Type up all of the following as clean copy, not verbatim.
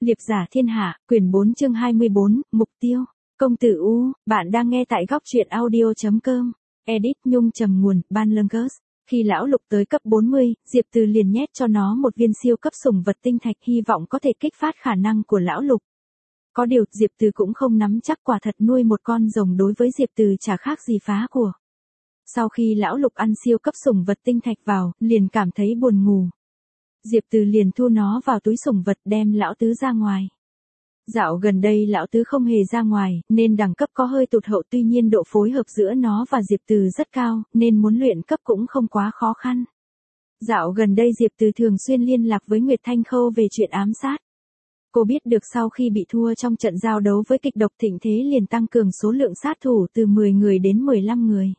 Liệp giả thiên hạ, quyển 4 chương 24, mục tiêu. Công tử U, bạn đang nghe tại góc truyện audio.com. Edit Nhung trầm nguồn, Ban Lương. Khi lão Lục tới cấp 40, Diệp Từ liền nhét cho nó một viên siêu cấp sủng vật tinh thạch hy vọng có thể kích phát khả năng của lão Lục. Có điều, Diệp Từ cũng không nắm chắc quả thật nuôi một con rồng đối với Diệp Từ chả khác gì phá của. Sau khi lão Lục ăn siêu cấp sủng vật tinh thạch vào, liền cảm thấy buồn ngủ. Diệp Từ liền thu nó vào túi sủng vật đem lão tứ ra ngoài. Dạo gần đây lão tứ không hề ra ngoài, nên đẳng cấp có hơi tụt hậu, tuy nhiên độ phối hợp giữa nó và Diệp Từ rất cao, nên muốn luyện cấp cũng không quá khó khăn. Dạo gần đây Diệp Từ thường xuyên liên lạc với Nguyệt Thanh Khâu về chuyện ám sát. Cô biết được sau khi bị thua trong trận giao đấu với kịch độc Thịnh Thế liền tăng cường số lượng sát thủ từ 10 người đến 15 người.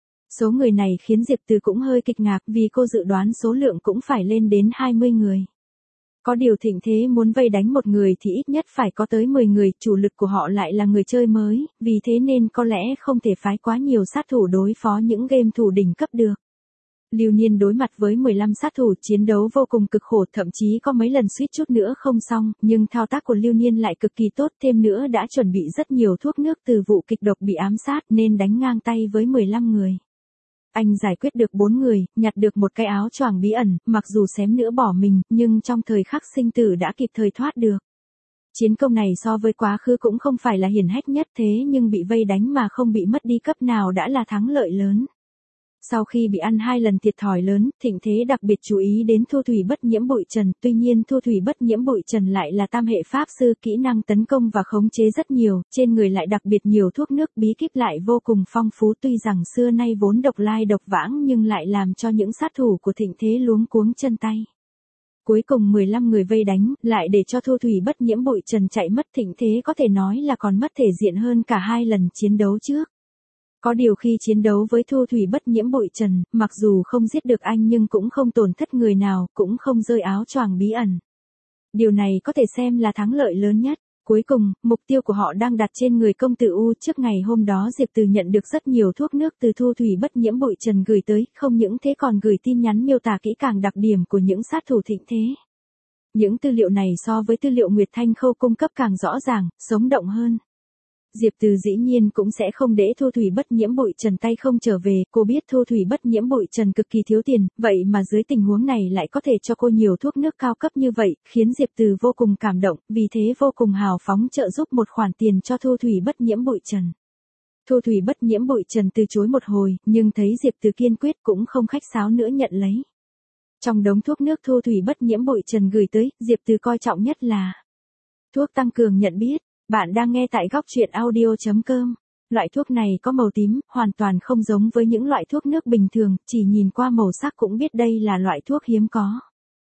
Số người này khiến Diệp Từ cũng hơi kinh ngạc vì cô dự đoán số lượng cũng phải lên đến 20 người. Có điều Thịnh Thế muốn vây đánh một người thì ít nhất phải có tới 10 người, chủ lực của họ lại là người chơi mới, vì thế nên có lẽ không thể phái quá nhiều sát thủ đối phó những game thủ đỉnh cấp được. Lưu Niên đối mặt với 15 sát thủ chiến đấu vô cùng cực khổ, thậm chí có mấy lần suýt chút nữa không xong, nhưng thao tác của Lưu Niên lại cực kỳ tốt, thêm nữa đã chuẩn bị rất nhiều thuốc nước từ vụ kịch độc bị ám sát nên đánh ngang tay với 15 người. Anh giải quyết được 4 người, nhặt được một cái áo choàng bí ẩn, mặc dù xém nữa bỏ mình, nhưng trong thời khắc sinh tử đã kịp thời thoát được. Chiến công này so với quá khứ cũng không phải là hiển hách nhất, thế nhưng bị vây đánh mà không bị mất đi cấp nào đã là thắng lợi lớn. Sau khi bị ăn 2 lần thiệt thòi lớn, Thịnh Thế đặc biệt chú ý đến Thu Thủy Bất Nhiễm Bụi Trần, tuy nhiên Thu Thủy Bất Nhiễm Bụi Trần lại là tam hệ pháp sư, kỹ năng tấn công và khống chế rất nhiều, trên người lại đặc biệt nhiều thuốc nước, bí kíp lại vô cùng phong phú, tuy rằng xưa nay vốn độc lai độc vãng nhưng lại làm cho những sát thủ của Thịnh Thế luống cuống chân tay. Cuối cùng 15 người vây đánh, lại để cho Thu Thủy Bất Nhiễm Bụi Trần chạy mất, Thịnh Thế có thể nói là còn mất thể diện hơn cả 2 lần chiến đấu trước. Có điều khi chiến đấu với Thu Thủy Bất Nhiễm Bụi Trần, mặc dù không giết được anh nhưng cũng không tổn thất người nào, cũng không rơi áo choàng bí ẩn. Điều này có thể xem là thắng lợi lớn nhất. Cuối cùng, mục tiêu của họ đang đặt trên người công tử U. Trước ngày hôm đó Diệp Từ nhận được rất nhiều thuốc nước từ Thu Thủy Bất Nhiễm Bụi Trần gửi tới, không những thế còn gửi tin nhắn miêu tả kỹ càng đặc điểm của những sát thủ Thịnh Thế. Những tư liệu này so với tư liệu Nguyệt Thanh Khâu cung cấp càng rõ ràng, sống động hơn. Diệp Từ dĩ nhiên cũng sẽ không để Thu Thủy Bất Nhiễm Bụi Trần tay không trở về, cô biết Thu Thủy Bất Nhiễm Bụi Trần cực kỳ thiếu tiền, vậy mà dưới tình huống này lại có thể cho cô nhiều thuốc nước cao cấp như vậy, khiến Diệp Từ vô cùng cảm động, vì thế vô cùng hào phóng trợ giúp một khoản tiền cho Thu Thủy Bất Nhiễm Bụi Trần. Thu Thủy Bất Nhiễm Bụi Trần từ chối một hồi, nhưng thấy Diệp Từ kiên quyết cũng không khách sáo nữa nhận lấy. Trong đống thuốc nước Thu Thủy Bất Nhiễm Bụi Trần gửi tới, Diệp Từ coi trọng nhất là thuốc tăng cường nhận biết. Bạn đang nghe tại góc truyện audio.com. Loại thuốc này có màu tím, hoàn toàn không giống với những loại thuốc nước bình thường, chỉ nhìn qua màu sắc cũng biết đây là loại thuốc hiếm có.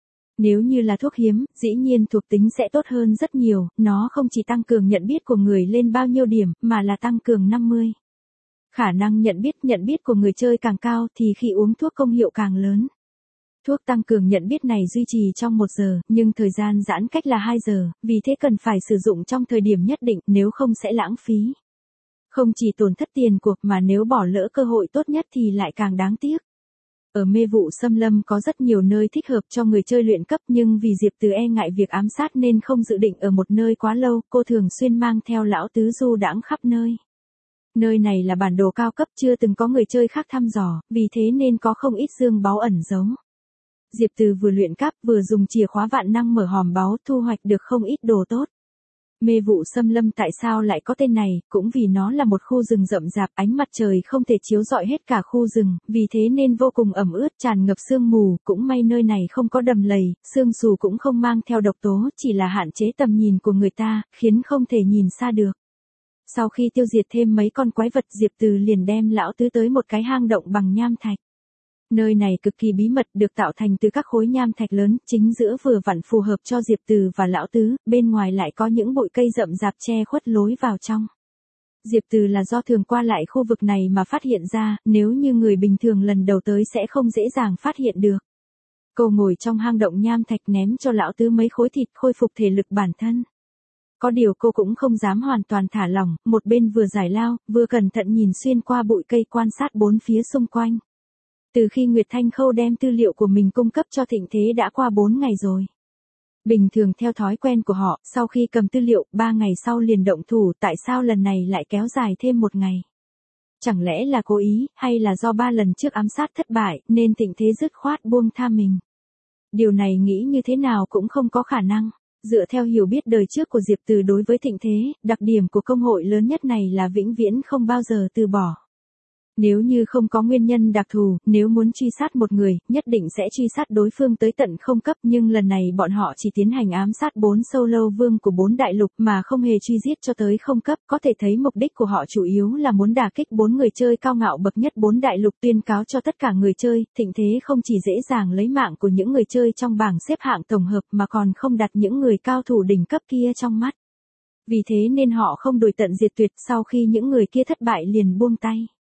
Nếu như là thuốc hiếm, dĩ nhiên thuộc tính sẽ tốt hơn rất nhiều, nó không chỉ tăng cường nhận biết của người lên bao nhiêu điểm, mà là tăng cường 50. Khả năng nhận biết của người chơi càng cao thì khi uống thuốc công hiệu càng lớn. Thuốc tăng cường nhận biết này duy trì trong 1 giờ, nhưng thời gian giãn cách là 2 giờ, vì thế cần phải sử dụng trong thời điểm nhất định, nếu không sẽ lãng phí. Không chỉ tổn thất tiền cuộc mà nếu bỏ lỡ cơ hội tốt nhất thì lại càng đáng tiếc. Ở Mê Vụ Xâm Lâm có rất nhiều nơi thích hợp cho người chơi luyện cấp, nhưng vì Diệp Từ e ngại việc ám sát nên không dự định ở một nơi quá lâu, cô thường xuyên mang theo lão tứ du đãng khắp nơi. Nơi này là bản đồ cao cấp chưa từng có người chơi khác thăm dò, vì thế nên có không ít dương báu ẩn giấu. Diệp Từ vừa luyện cấp vừa dùng chìa khóa vạn năng mở hòm báu, thu hoạch được không ít đồ tốt. Mê Vụ Xâm Lâm tại sao lại có tên này, cũng vì nó là một khu rừng rậm rạp, ánh mặt trời không thể chiếu rọi hết cả khu rừng, vì thế nên vô cùng ẩm ướt, tràn ngập sương mù, cũng may nơi này không có đầm lầy, sương xù cũng không mang theo độc tố, chỉ là hạn chế tầm nhìn của người ta, khiến không thể nhìn xa được. Sau khi tiêu diệt thêm mấy con quái vật, Diệp Từ liền đem lão tứ tới một cái hang động bằng nham thạch. Nơi này cực kỳ bí mật, được tạo thành từ các khối nham thạch lớn, chính giữa vừa vặn phù hợp cho Diệp Từ và lão tứ, bên ngoài lại có những bụi cây rậm rạp che khuất lối vào trong. Diệp Từ là do thường qua lại khu vực này mà phát hiện ra, nếu như người bình thường lần đầu tới sẽ không dễ dàng phát hiện được. Cô ngồi trong hang động nham thạch ném cho lão tứ mấy khối thịt khôi phục thể lực bản thân. Có điều cô cũng không dám hoàn toàn thả lỏng, một bên vừa giải lao, vừa cẩn thận nhìn xuyên qua bụi cây quan sát bốn phía xung quanh. Từ khi Nguyệt Thanh Khâu đem tư liệu của mình cung cấp cho Thịnh Thế đã qua 4 ngày rồi. Bình thường theo thói quen của họ, sau khi cầm tư liệu, 3 ngày sau liền động thủ, tại sao lần này lại kéo dài thêm 1 ngày? Chẳng lẽ là cố ý, hay là do 3 lần trước ám sát thất bại, nên Thịnh Thế dứt khoát buông tha mình? Điều này nghĩ như thế nào cũng không có khả năng. Dựa theo hiểu biết đời trước của Diệp Từ đối với Thịnh Thế, đặc điểm của công hội lớn nhất này là vĩnh viễn không bao giờ từ bỏ. Nếu như không có nguyên nhân đặc thù, nếu muốn truy sát một người, nhất định sẽ truy sát đối phương tới tận không cấp, nhưng lần này bọn họ chỉ tiến hành ám sát 4 solo vương của 4 đại lục mà không hề truy giết cho tới không cấp, có thể thấy mục đích của họ chủ yếu là muốn đả kích 4 người chơi cao ngạo bậc nhất 4 đại lục, tuyên cáo cho tất cả người chơi, Thịnh Thế không chỉ dễ dàng lấy mạng của những người chơi trong bảng xếp hạng tổng hợp mà còn không đặt những người cao thủ đỉnh cấp kia trong mắt. Vì thế nên họ không đuổi tận diệt tuyệt, sau khi những người kia thất bại liền buông tay.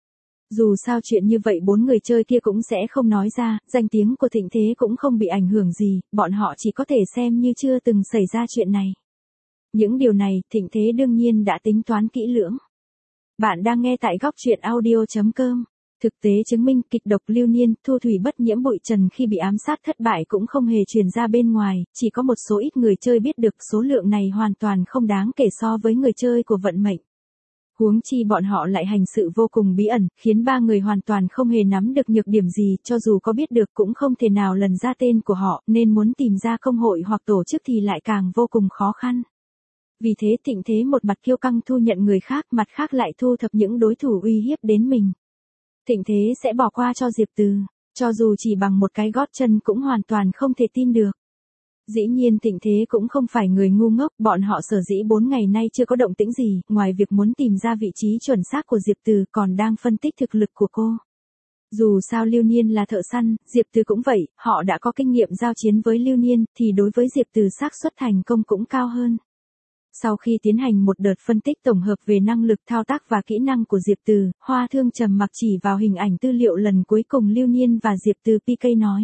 Dù sao chuyện như vậy 4 người chơi kia cũng sẽ không nói ra, danh tiếng của Thịnh Thế cũng không bị ảnh hưởng gì, bọn họ chỉ có thể xem như chưa từng xảy ra chuyện này. Những điều này, Thịnh Thế đương nhiên đã tính toán kỹ lưỡng. Bạn đang nghe tại góc truyện audio.com. Thực tế chứng minh kịch độc lưu niên, thu thủy bất nhiễm bụi trần khi bị ám sát thất bại cũng không hề truyền ra bên ngoài, chỉ có một số ít người chơi biết được, số lượng này hoàn toàn không đáng kể so với người chơi của vận mệnh. Huống chi bọn họ lại hành sự vô cùng bí ẩn, khiến 3 người hoàn toàn không hề nắm được nhược điểm gì, cho dù có biết được cũng không thể nào lần ra tên của họ, nên muốn tìm ra công hội hoặc tổ chức thì lại càng vô cùng khó khăn. Vì thế Thịnh Thế một mặt kiêu căng thu nhận người khác, mặt khác lại thu thập những đối thủ uy hiếp đến mình. Thịnh Thế sẽ bỏ qua cho Diệp Từ, cho dù chỉ bằng một cái gót chân cũng hoàn toàn không thể tin được. Dĩ nhiên Thịnh Thế cũng không phải người ngu ngốc, bọn họ sở dĩ 4 ngày nay chưa có động tĩnh gì, ngoài việc muốn tìm ra vị trí chuẩn xác của Diệp Từ còn đang phân tích thực lực của cô. Dù sao Lưu Niên là thợ săn, Diệp Từ cũng vậy, họ đã có kinh nghiệm giao chiến với Lưu Niên, thì đối với Diệp Từ xác suất thành công cũng cao hơn. Sau khi tiến hành một đợt phân tích tổng hợp về năng lực thao tác và kỹ năng của Diệp Từ, Hoa Thương trầm mặc chỉ vào hình ảnh tư liệu lần cuối cùng Lưu Niên và Diệp Từ PK nói.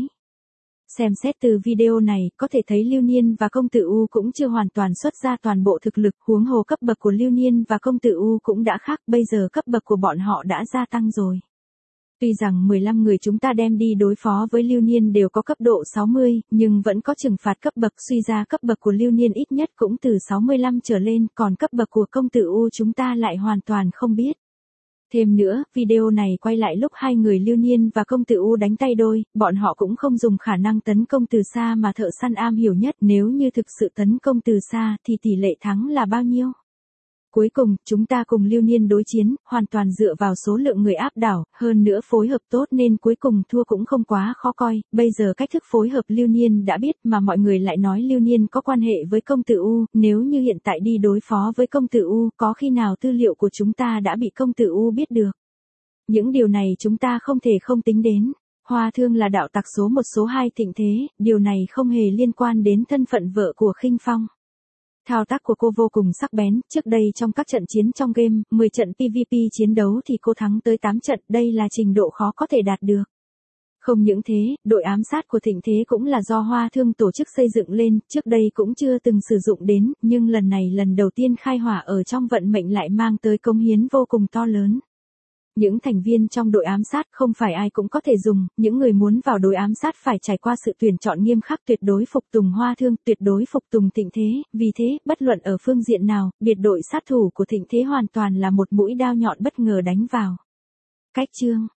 Xem xét từ video này, có thể thấy Lưu Niên và công tử U cũng chưa hoàn toàn xuất ra toàn bộ thực lực, huống hồ cấp bậc của Lưu Niên và công tử U cũng đã khác, bây giờ cấp bậc của bọn họ đã gia tăng rồi. Tuy rằng 15 người chúng ta đem đi đối phó với Lưu Niên đều có cấp độ 60, nhưng vẫn có trừng phạt cấp bậc, suy ra cấp bậc của Lưu Niên ít nhất cũng từ 65 trở lên, còn cấp bậc của công tử U chúng ta lại hoàn toàn không biết. Thêm nữa, video này quay lại lúc 2 người Lưu Niên và công tử U đánh tay đôi, bọn họ cũng không dùng khả năng tấn công từ xa mà thợ săn am hiểu nhất, nếu như thực sự tấn công từ xa thì tỷ lệ thắng là bao nhiêu? Cuối cùng, chúng ta cùng Lưu Niên đối chiến, hoàn toàn dựa vào số lượng người áp đảo, hơn nữa phối hợp tốt nên cuối cùng thua cũng không quá khó coi, bây giờ cách thức phối hợp Lưu Niên đã biết mà mọi người lại nói Lưu Niên có quan hệ với công tử U, nếu như hiện tại đi đối phó với công tử U, có khi nào tư liệu của chúng ta đã bị công tử U biết được. Những điều này chúng ta không thể không tính đến. Hoa Thương là đạo tặc số 1 số 2 Thịnh Thế, điều này không hề liên quan đến thân phận vợ của Khinh Phong. Thao tác của cô vô cùng sắc bén, trước đây trong các trận chiến trong game, 10 trận PVP chiến đấu thì cô thắng tới 8 trận, đây là trình độ khó có thể đạt được. Không những thế, đội ám sát của Thịnh Thế cũng là do Hoa Thương tổ chức xây dựng lên, trước đây cũng chưa từng sử dụng đến, nhưng lần này lần đầu tiên khai hỏa ở trong vận mệnh lại mang tới cống hiến vô cùng to lớn. Những thành viên trong đội ám sát không phải ai cũng có thể dùng, những người muốn vào đội ám sát phải trải qua sự tuyển chọn nghiêm khắc, tuyệt đối phục tùng Hoa Thương, tuyệt đối phục tùng Thịnh Thế, vì thế, bất luận ở phương diện nào, biệt đội sát thủ của Thịnh Thế hoàn toàn là một mũi đao nhọn bất ngờ đánh vào. Cách chương